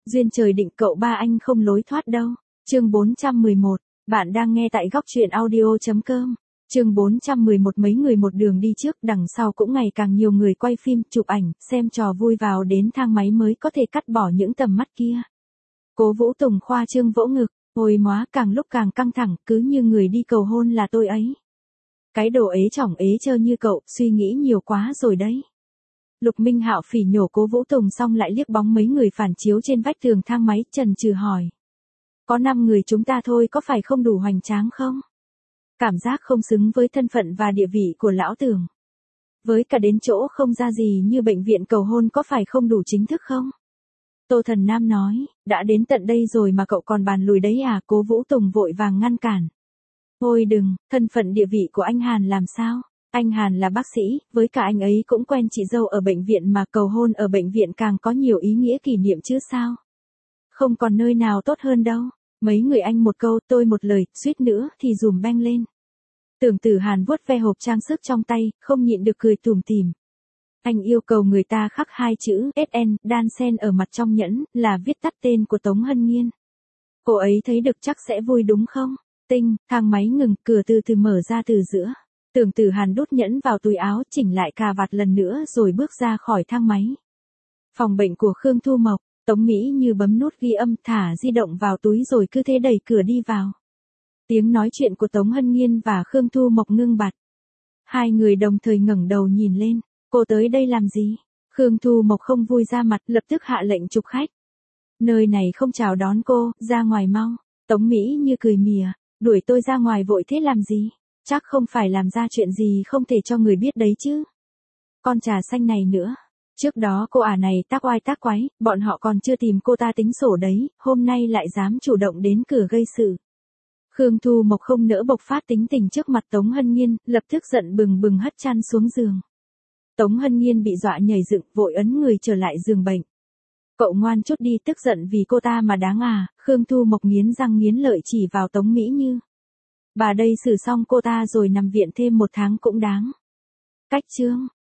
Duyên trời định cậu ba anh không lối thoát đâu. Chương 411, bạn đang nghe tại góc truyện audio.com. Chương 411 mấy người một đường đi trước, đằng sau cũng ngày càng nhiều người quay phim, chụp ảnh, xem trò vui vào đến thang máy mới có thể cắt bỏ những tầm mắt kia. Cố Vũ Tùng khoa trương vỗ ngực, ôi móa càng lúc càng căng thẳng, cứ như người đi cầu hôn là tôi ấy. Cái đồ ế chỏng ế chơ như cậu, suy nghĩ nhiều quá rồi đấy. Lục Minh Hạo phỉ nhổ Cố Vũ Tùng xong lại liếc bóng mấy người phản chiếu trên vách tường thang máy, chần chừ hỏi. Có 5 người chúng ta thôi có phải không đủ hoành tráng không? Cảm giác không xứng với thân phận và địa vị của lão Tường. Với cả đến chỗ không ra gì như bệnh viện cầu hôn có phải không đủ chính thức không? Tô Thần Nam nói, đã đến tận đây rồi mà cậu còn bàn lùi đấy à? Cố Vũ Tùng vội vàng ngăn cản. Thôi đừng, thân phận địa vị của anh Hàn làm sao? Anh Hàn là bác sĩ, với cả anh ấy cũng quen chị dâu ở bệnh viện mà cầu hôn ở bệnh viện càng có nhiều ý nghĩa kỷ niệm chứ sao? Không còn nơi nào tốt hơn đâu. Mấy người anh một câu tôi một lời, suýt nữa thì dùm beng lên. Tưởng Tử Hàn vuốt ve hộp trang sức trong tay, không nhịn được cười tủm tỉm. Anh yêu cầu người ta khắc 2 chữ SN đan xen ở mặt trong nhẫn, là viết tắt tên của Tống Hân Nghiên. Cô ấy thấy được chắc sẽ vui đúng không? Tinh, thang máy ngừng, cửa từ từ mở ra từ giữa. Tưởng Tử Hàn đút nhẫn vào túi áo, chỉnh lại cà vạt lần nữa rồi bước ra khỏi thang máy. Phòng bệnh của Khương Thu Mộc, Tống Mỹ Như bấm nút ghi âm, thả di động vào túi rồi cứ thế đẩy cửa đi vào. Tiếng nói chuyện của Tống Hân Nghiên và Khương Thu Mộc ngưng bặt. Hai người đồng thời ngẩng đầu nhìn lên, cô tới đây làm gì? Khương Thu Mộc không vui ra mặt, lập tức hạ lệnh chụp khách. Nơi này không chào đón cô, ra ngoài mau. Tống Mỹ Như cười mỉa, đuổi tôi ra ngoài vội thế làm gì? Chắc không phải làm ra chuyện gì không thể cho người biết đấy chứ. Con trà xanh này nữa. Trước đó cô này tác oai tác quái, bọn họ còn chưa tìm cô ta tính sổ đấy, hôm nay lại dám chủ động đến cửa gây sự. Khương Thu Mộc không nỡ bộc phát tính tình trước mặt Tống Hân Nghiên, lập tức giận bừng bừng hất chăn xuống giường. Tống Hân Nghiên bị dọa nhảy dựng, vội ấn người trở lại giường bệnh. Cậu ngoan chút đi, tức giận vì cô ta mà đáng à? Khương Thu Mộc nghiến răng nghiến lợi chỉ vào Tống Mỹ Như. Bà đây xử xong cô ta rồi nằm viện thêm 1 tháng cũng đáng. Cách chương.